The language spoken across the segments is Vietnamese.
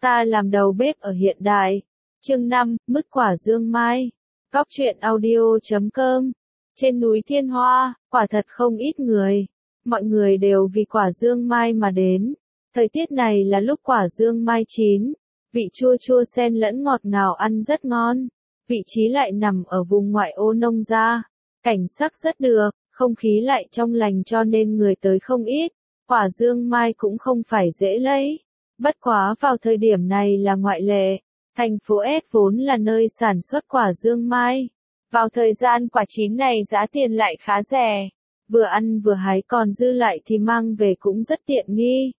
Ta làm đầu bếp ở hiện đại. Chương 5, mứt quả dương mai. Góc truyện audio.com. Trên núi Thiên Hoa, quả thật không ít người. Mọi người đều vì quả dương mai mà đến. Thời tiết này là lúc quả dương mai chín. Vị chua chua xen lẫn ngọt ngào ăn rất ngon. Vị trí lại nằm ở vùng ngoại ô nông gia. Cảnh sắc rất được, không khí lại trong lành cho nên người tới không ít. Quả dương mai cũng không phải dễ lấy. Bất quá vào thời điểm này là ngoại lệ. Thành phố S vốn là nơi sản xuất quả dương mai. Vào thời gian quả chín này giá tiền lại khá rẻ. Vừa ăn vừa hái còn dư lại thì mang về cũng rất tiện nghi.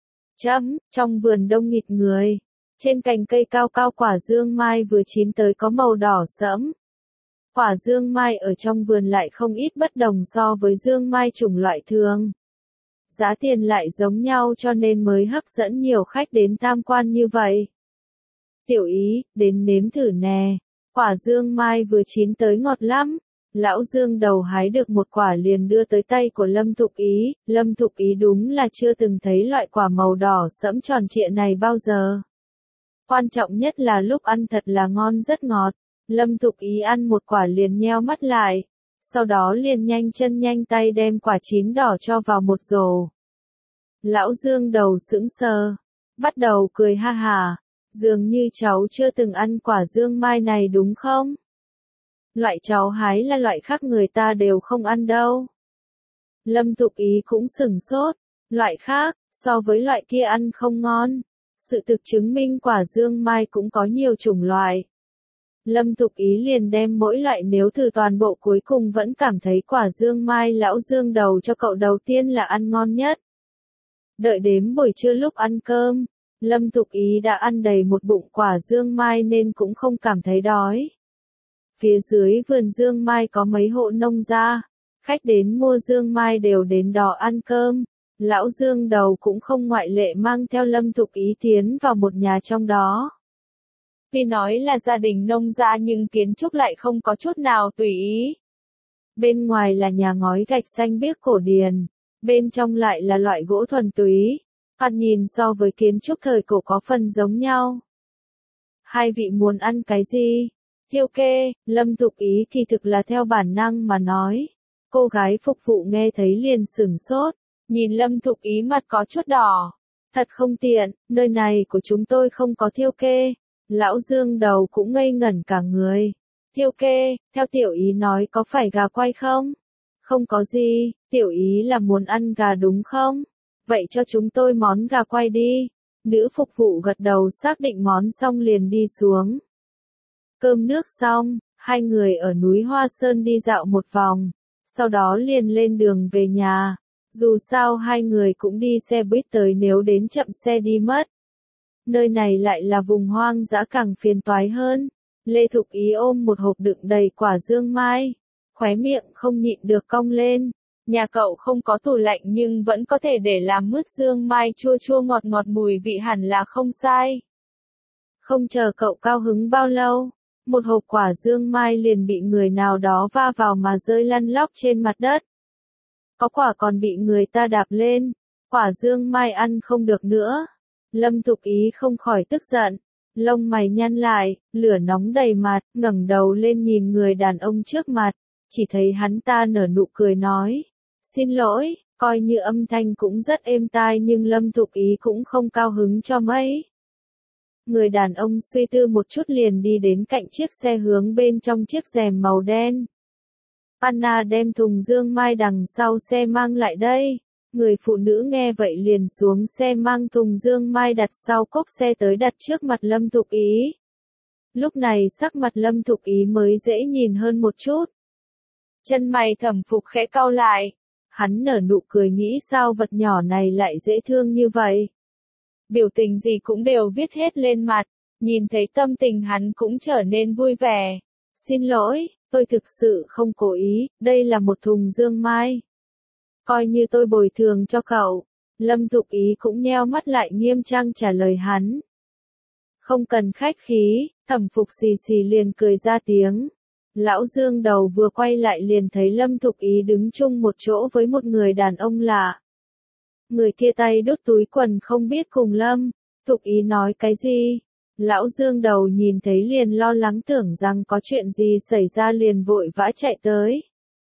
Trong vườn đông nghịt người. Trên cành cây cao cao quả dương mai vừa chín tới có màu đỏ sẫm. Quả dương mai ở trong vườn lại không ít bất đồng so với dương mai chủng loại thường. Giá tiền lại giống nhau cho nên mới hấp dẫn nhiều khách đến tham quan như vậy. Tiểu Ý, đến nếm thử nè. Quả dương mai vừa chín tới ngọt lắm. Lão Dương đầu hái được một quả liền đưa tới tay của Lâm Thục Ý. Lâm Thục Ý đúng là chưa từng thấy loại quả màu đỏ sẫm tròn trịa này bao giờ. Quan trọng nhất là lúc ăn thật là ngon rất ngọt. Lâm Thục Ý ăn một quả liền nheo mắt lại. Sau đó liền nhanh chân nhanh tay đem quả chín đỏ cho vào một rổ. Lão Dương đầu sững sờ. Bắt đầu cười ha hà. Dường như cháu chưa từng ăn quả dương mai này đúng không? Loại cháu hái là loại khác người ta đều không ăn đâu. Lâm Thục Ý cũng sửng sốt. Loại khác, so với loại kia ăn không ngon. Sự thực chứng minh quả dương mai cũng có nhiều chủng loại. Lâm Thục Ý liền đem mỗi loại nếm thử toàn bộ cuối cùng vẫn cảm thấy quả dương mai lão Dương đầu cho cậu đầu tiên là ăn ngon nhất. Đợi đến buổi trưa lúc ăn cơm, Lâm Thục Ý đã ăn đầy một bụng quả dương mai nên cũng không cảm thấy đói. Phía dưới vườn dương mai có mấy hộ nông gia, khách đến mua dương mai đều đến đó ăn cơm. Lão Dương đầu cũng không ngoại lệ mang theo Lâm Thục Ý tiến vào một nhà trong đó. Tuy nói là gia đình nông gia nhưng kiến trúc lại không có chút nào tùy ý. Bên ngoài là nhà ngói gạch xanh biếc cổ điển, bên trong lại là loại gỗ thuần túy. Thoạt nhìn so với kiến trúc thời cổ có phần giống nhau. Hai vị muốn ăn cái gì? Thiêu kê, Lâm Thục Ý thì thực là theo bản năng mà nói. Cô gái phục vụ nghe thấy liền sửng sốt, nhìn Lâm Thục Ý mặt có chút đỏ. Thật không tiện, nơi này của chúng tôi không có thiêu kê. Lão Dương đầu cũng ngây ngẩn cả người. Thiêu kê, theo Tiểu Ý nói có phải gà quay không? Không có gì, Tiểu Ý là muốn ăn gà đúng không? Vậy cho chúng tôi món gà quay đi. Nữ phục vụ gật đầu xác định món xong liền đi xuống. Cơm nước xong, hai người ở núi Hoa Sơn đi dạo một vòng. Sau đó liền lên đường về nhà. Dù sao hai người cũng đi xe buýt tới nếu đến chậm xe đi mất. Nơi này lại là vùng hoang dã càng phiền toái hơn. Lê Thục Ý ôm một hộp đựng đầy quả dương mai. Khóe miệng không nhịn được cong lên. Nhà cậu không có tủ lạnh nhưng vẫn có thể để làm mứt dương mai chua chua ngọt ngọt mùi vị hẳn là không sai. Không chờ cậu cao hứng bao lâu, một hộp quả dương mai liền bị người nào đó va vào mà rơi lăn lóc trên mặt đất. Có quả còn bị người ta đạp lên, quả dương mai ăn không được nữa. Lâm Thục Ý không khỏi tức giận, lông mày nhăn lại, lửa nóng đầy mặt, ngẩng đầu lên nhìn người đàn ông trước mặt, chỉ thấy hắn ta nở nụ cười nói. Xin lỗi, coi như âm thanh cũng rất êm tai nhưng Lâm Thục Ý cũng không cao hứng cho mấy. Người đàn ông suy tư một chút liền đi đến cạnh chiếc xe hướng bên trong chiếc rèm màu đen. Anna đem thùng dương mai đằng sau xe mang lại đây. Người phụ nữ nghe vậy liền xuống xe mang thùng dương mai đặt sau cốp xe tới đặt trước mặt Lâm Thục Ý. Lúc này sắc mặt Lâm Thục Ý mới dễ nhìn hơn một chút. Chân mày Thẩm Phục khẽ cau lại. Hắn nở nụ cười nghĩ sao vật nhỏ này lại dễ thương như vậy. Biểu tình gì cũng đều viết hết lên mặt, nhìn thấy tâm tình hắn cũng trở nên vui vẻ. Xin lỗi, tôi thực sự không cố ý, đây là một thùng dương mai. Coi như tôi bồi thường cho cậu. Lâm Thục Ý cũng nheo mắt lại nghiêm trang trả lời hắn. Không cần khách khí, Thẩm Phục xì xì liền cười ra tiếng. Lão Dương đầu vừa quay lại liền thấy Lâm Thục Ý đứng chung một chỗ với một người đàn ông lạ. Người kia tay đút túi quần không biết cùng Lâm Thục Ý nói cái gì? Lão Dương Đầu nhìn thấy liền lo lắng tưởng rằng có chuyện gì xảy ra liền vội vã chạy tới.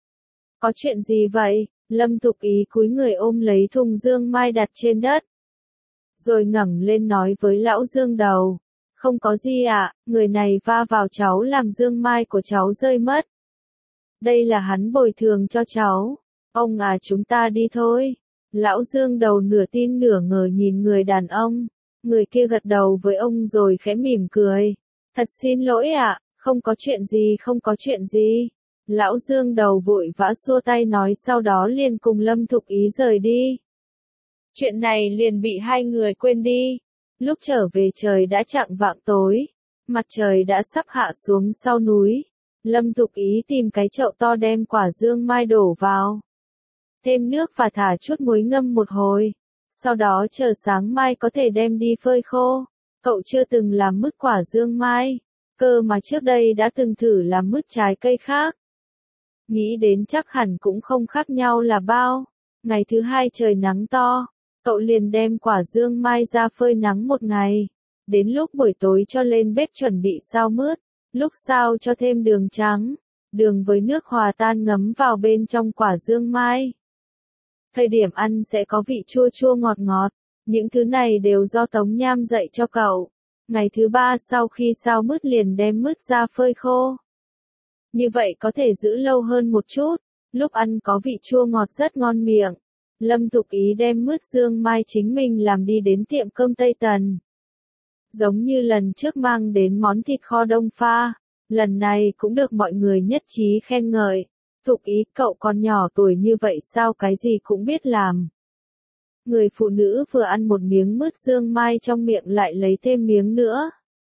Có chuyện gì vậy? Lâm Thục Ý cúi người ôm lấy thùng dương mai đặt trên đất. Rồi ngẩng lên nói với lão Dương Đầu. Không có gì ạ, người này va vào cháu làm dương mai của cháu rơi mất. Đây là hắn bồi thường cho cháu. Ông à, chúng ta đi thôi. Lão Dương Đầu nửa tin nửa ngờ nhìn người đàn ông. Người kia gật đầu với ông rồi khẽ mỉm cười. Thật xin lỗi ạ, không có chuyện gì, không có chuyện gì. Lão Dương Đầu vội vã xua tay nói, sau đó liền cùng Lâm Thục Ý rời đi. Chuyện này liền bị hai người quên đi. Lúc trở về trời đã chạng vạng tối. Mặt trời đã sắp hạ xuống sau núi. Lâm Thục Ý tìm cái chậu to đem quả dương mai đổ vào. Thêm nước và thả chút muối ngâm một hồi. Sau đó chờ sáng mai có thể đem đi phơi khô. Cậu chưa từng làm mứt quả dương mai. Cơ mà trước đây đã từng thử làm mứt trái cây khác. Nghĩ đến chắc hẳn cũng không khác nhau là bao. Ngày thứ hai trời nắng to. Cậu liền đem quả dương mai ra phơi nắng một ngày. Đến lúc buổi tối cho lên bếp chuẩn bị xao mứt. Lúc xao cho thêm đường trắng. Đường với nước hòa tan ngấm vào bên trong quả dương mai. Thời điểm ăn sẽ có vị chua chua ngọt ngọt. Những thứ này đều do Tống Nham dạy cho cậu. Ngày thứ ba sau khi xao mứt liền đem mứt ra phơi khô. Như vậy có thể giữ lâu hơn một chút. Lúc ăn có vị chua ngọt rất ngon miệng. Lâm Thục Ý đem mứt dương mai chính mình làm đi đến tiệm cơm Tây Tần. Giống như lần trước mang đến món thịt kho đông pha. Lần này cũng được mọi người nhất trí khen ngợi. Thục Ý, cậu còn nhỏ tuổi như vậy sao cái gì cũng biết làm. Người phụ nữ vừa ăn một miếng mứt dương mai trong miệng lại lấy thêm miếng nữa.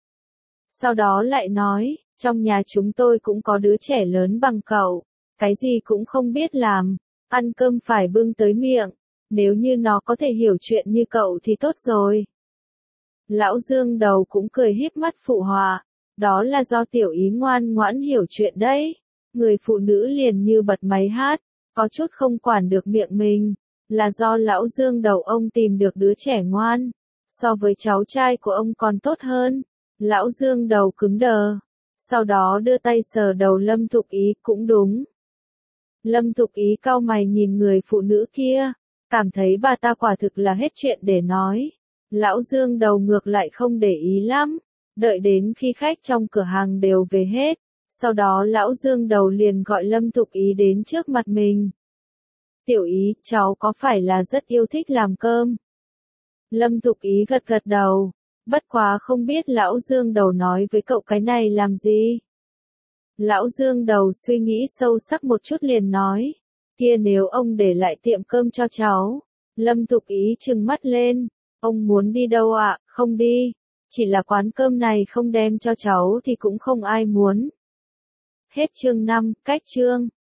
Sau đó lại nói, trong nhà chúng tôi cũng có đứa trẻ lớn bằng cậu. Cái gì cũng không biết làm. Ăn cơm phải bưng tới miệng. Nếu như nó có thể hiểu chuyện như cậu thì tốt rồi. Lão Dương Đầu cũng cười híp mắt phụ họa. Đó là do Tiểu Ý ngoan ngoãn hiểu chuyện đấy. Người phụ nữ liền như bật máy hát. Có chút không quản được miệng mình. Là do lão Dương Đầu ông tìm được đứa trẻ ngoan. So với cháu trai của ông còn tốt hơn. Lão Dương Đầu cứng đờ. Sau đó đưa tay sờ đầu Lâm Thục Ý, cũng đúng. Lâm Thục Ý cau mày nhìn người phụ nữ kia. Cảm thấy bà ta quả thực là hết chuyện để nói. Lão Dương Đầu ngược lại không để ý lắm. Đợi đến khi khách trong cửa hàng đều về hết. Sau đó lão Dương Đầu liền gọi Lâm Thục Ý đến trước mặt mình. Tiểu Ý, cháu có phải là rất yêu thích làm cơm? Lâm Thục Ý gật gật đầu. Bất quá không biết lão Dương Đầu nói với cậu cái này làm gì? Lão Dương Đầu suy nghĩ sâu sắc một chút liền nói. Kia nếu ông để lại tiệm cơm cho cháu. Lâm Thục Ý trừng mắt lên. Ông muốn đi đâu ạ? Không đi. Chỉ là quán cơm này không đem cho cháu thì cũng không ai muốn. Hết chương 5, cách chương.